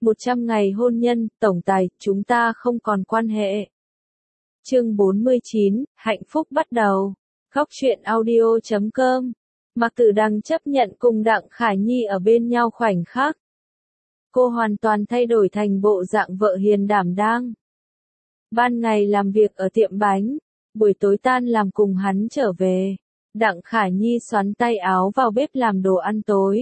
100 ngày hôn nhân, tổng tài, chúng ta không còn quan hệ. Chương 49, hạnh phúc bắt đầu. Góc truyện audio.com. Mạc Tử Đằng chấp nhận cùng Đặng Khải Nhi ở bên nhau khoảnh khắc. Cô hoàn toàn thay đổi thành bộ dạng vợ hiền đảm đang. Ban ngày làm việc ở tiệm bánh, buổi tối tan làm cùng hắn trở về. Đặng Khải Nhi xoắn tay áo vào bếp làm đồ ăn tối.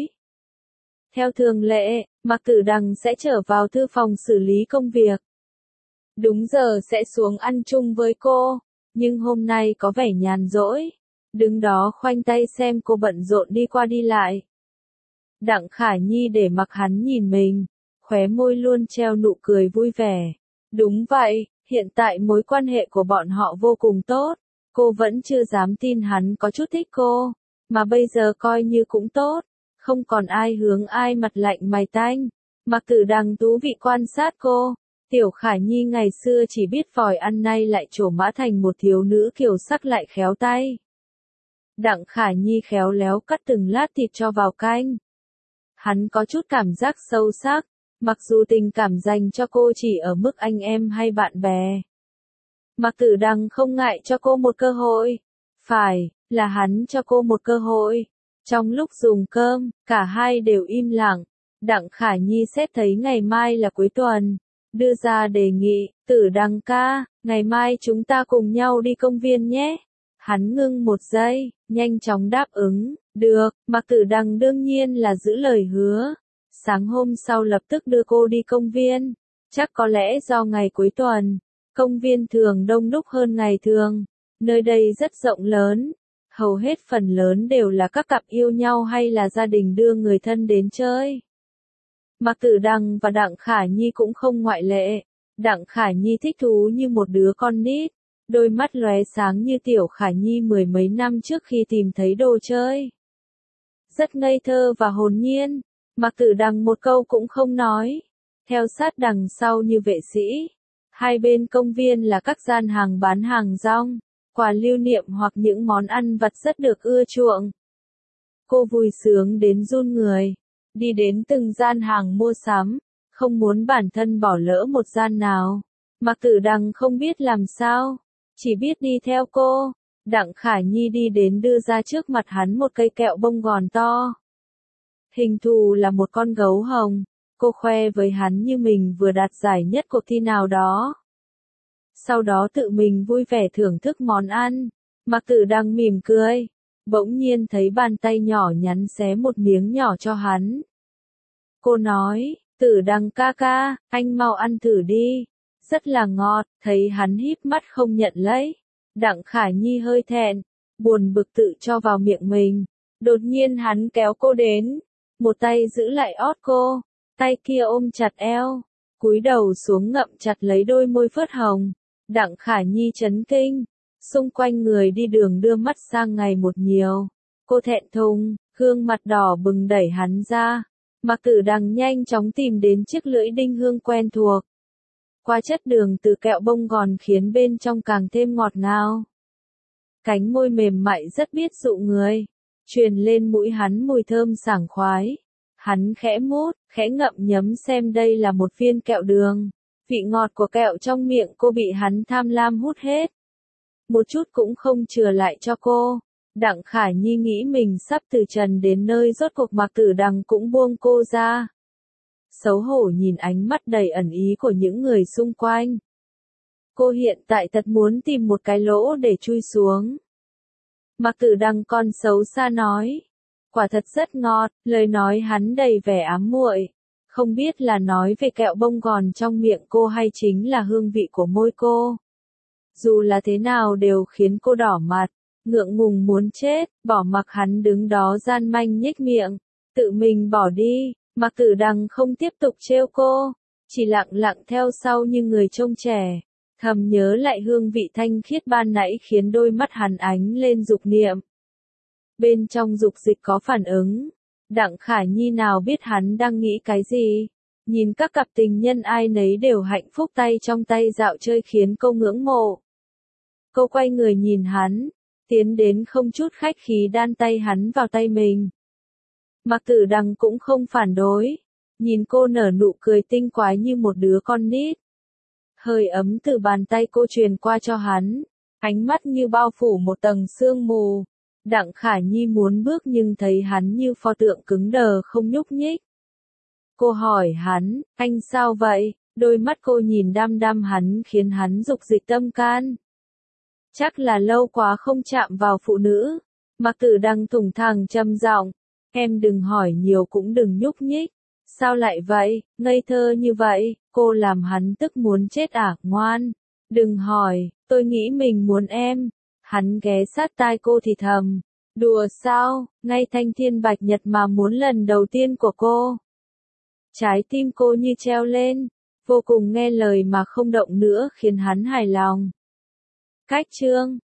Theo thường lệ, Mạc Tử Đằng sẽ trở vào thư phòng xử lý công việc. Đúng giờ sẽ xuống ăn chung với cô, nhưng hôm nay có vẻ nhàn rỗi. Đứng đó khoanh tay xem cô bận rộn đi qua đi lại. Đặng Khải Nhi để mặc hắn nhìn mình, khóe môi luôn treo nụ cười vui vẻ. Đúng vậy, hiện tại mối quan hệ của bọn họ vô cùng tốt. Cô vẫn chưa dám tin hắn có chút thích cô, mà bây giờ coi như cũng tốt. Không còn ai hướng ai mặt lạnh mày tanh. Mạc Tử Đằng thú vị quan sát cô. Tiểu Khải Nhi ngày xưa chỉ biết vòi ăn nay lại trổ mã thành một thiếu nữ kiều sắc lại khéo tay. Đặng Khải Nhi khéo léo cắt từng lát thịt cho vào canh. Hắn có chút cảm giác sâu sắc, mặc dù tình cảm dành cho cô chỉ ở mức anh em hay bạn bè. Mạc Tử Đằng không ngại cho cô một cơ hội. Phải, là hắn cho cô một cơ hội. Trong lúc dùng cơm, cả hai đều im lặng. Đặng Khải Nhi xét thấy ngày mai là cuối tuần, đưa ra đề nghị, Tử Đằng ca, ngày mai chúng ta cùng nhau đi công viên nhé. Hắn ngưng một giây, nhanh chóng đáp ứng, được. Mạc Tử Đằng đương nhiên là giữ lời hứa. Sáng hôm sau lập tức đưa cô đi công viên. Chắc có lẽ do ngày cuối tuần, công viên thường đông đúc hơn ngày thường. Nơi đây rất rộng lớn. Hầu hết phần lớn đều là các cặp yêu nhau hay là gia đình đưa người thân đến chơi. Mạc Tử Đằng và Đặng Khải Nhi cũng không ngoại lệ. Đặng Khải Nhi thích thú như một đứa con nít, đôi mắt lóe sáng như Tiểu Khải Nhi mười mấy năm trước khi tìm thấy đồ chơi. Rất ngây thơ và hồn nhiên. Mạc Tử Đằng một câu cũng không nói. Theo sát đằng sau như vệ sĩ. Hai bên công viên là các gian hàng bán hàng rong, quà lưu niệm hoặc những món ăn vặt rất được ưa chuộng. Cô vui sướng đến run người. Đi đến từng gian hàng mua sắm, không muốn bản thân bỏ lỡ một gian nào. Mạc Tử Đằng không biết làm sao, chỉ biết đi theo cô. Đặng Khải Nhi đi đến đưa ra trước mặt hắn một cây kẹo bông gòn to. Hình thù là một con gấu hồng, cô khoe với hắn như mình vừa đạt giải nhất cuộc thi nào đó. Sau đó tự mình vui vẻ thưởng thức món ăn. Mạc Tử Đằng mỉm cười, bỗng nhiên thấy bàn tay nhỏ nhắn xé một miếng nhỏ cho hắn. Cô nói, Tử Đằng ca ca, anh mau ăn thử đi. Rất là ngọt, thấy hắn híp mắt không nhận lấy. Đặng Khải Nhi hơi thẹn, buồn bực tự cho vào miệng mình. Đột nhiên hắn kéo cô đến, một tay giữ lại ót cô, tay kia ôm chặt eo, cúi đầu xuống ngậm chặt lấy đôi môi phớt hồng. Đặng Khải Nhi chấn kinh, xung quanh người đi đường đưa mắt sang ngày một nhiều. Cô thẹn thùng, gương mặt đỏ bừng đẩy hắn ra. Mạc Tử Đằng nhanh chóng tìm đến chiếc lưỡi đinh hương quen thuộc. Qua chất đường từ kẹo bông gòn khiến bên trong càng thêm ngọt ngào. Cánh môi mềm mại rất biết dụ người, truyền lên mũi hắn mùi thơm sảng khoái. Hắn khẽ mút, khẽ ngậm nhấm xem đây là một viên kẹo đường. Vị ngọt của kẹo trong miệng cô bị hắn tham lam hút hết. Một chút cũng không chừa lại cho cô. Đặng Khải Nhi nghĩ mình sắp từ trần đến nơi rốt cuộc Mạc Tử Đằng cũng buông cô ra. Xấu hổ nhìn ánh mắt đầy ẩn ý của những người xung quanh. Cô hiện tại thật muốn tìm một cái lỗ để chui xuống. Mạc Tử Đằng còn xấu xa nói. Quả thật rất ngọt, lời nói hắn đầy vẻ ám muội. Không biết là nói về kẹo bông gòn trong miệng cô hay chính là hương vị của môi cô. Dù là thế nào đều khiến cô đỏ mặt, ngượng ngùng muốn chết, bỏ mặc hắn đứng đó gian manh nhếch miệng. Tự mình bỏ đi. Mạc Tử Đằng không tiếp tục trêu cô, chỉ lặng lặng theo sau như người trông trẻ, thầm nhớ lại hương vị thanh khiết ban nãy khiến đôi mắt hắn ánh lên dục niệm. Bên trong dục dịch có phản ứng, Đặng Khải Nhi nào biết hắn đang nghĩ cái gì, nhìn các cặp tình nhân ai nấy đều hạnh phúc tay trong tay dạo chơi khiến cô ngưỡng mộ. Cô quay người nhìn hắn, tiến đến không chút khách khí đan tay hắn vào tay mình. Mạc Tử Đằng cũng không phản đối, Nhìn cô nở nụ cười tinh quái như một đứa con nít. Hơi ấm từ bàn tay cô truyền qua cho hắn. Ánh mắt như bao phủ một tầng sương mù. Đặng Khả Nhi muốn bước nhưng thấy hắn như pho tượng cứng đờ không nhúc nhích. Cô hỏi hắn, anh sao vậy? Đôi mắt cô nhìn đăm đăm hắn khiến hắn dục dịch tâm can. Chắc là lâu quá không chạm vào phụ nữ. Mạc Tử Đăng thủng thẳng trầm giọng, em đừng hỏi nhiều cũng đừng nhúc nhích. Sao lại vậy, ngây thơ như vậy, cô làm hắn tức muốn chết à, ngoan. Đừng hỏi, tôi nghĩ mình muốn em. Hắn ghé sát tai cô thì thầm. Đùa sao, ngay thanh thiên bạch nhật mà muốn lần đầu tiên của cô. Trái tim cô như treo lên, vô cùng nghe lời mà không động nữa khiến hắn hài lòng. Cách chương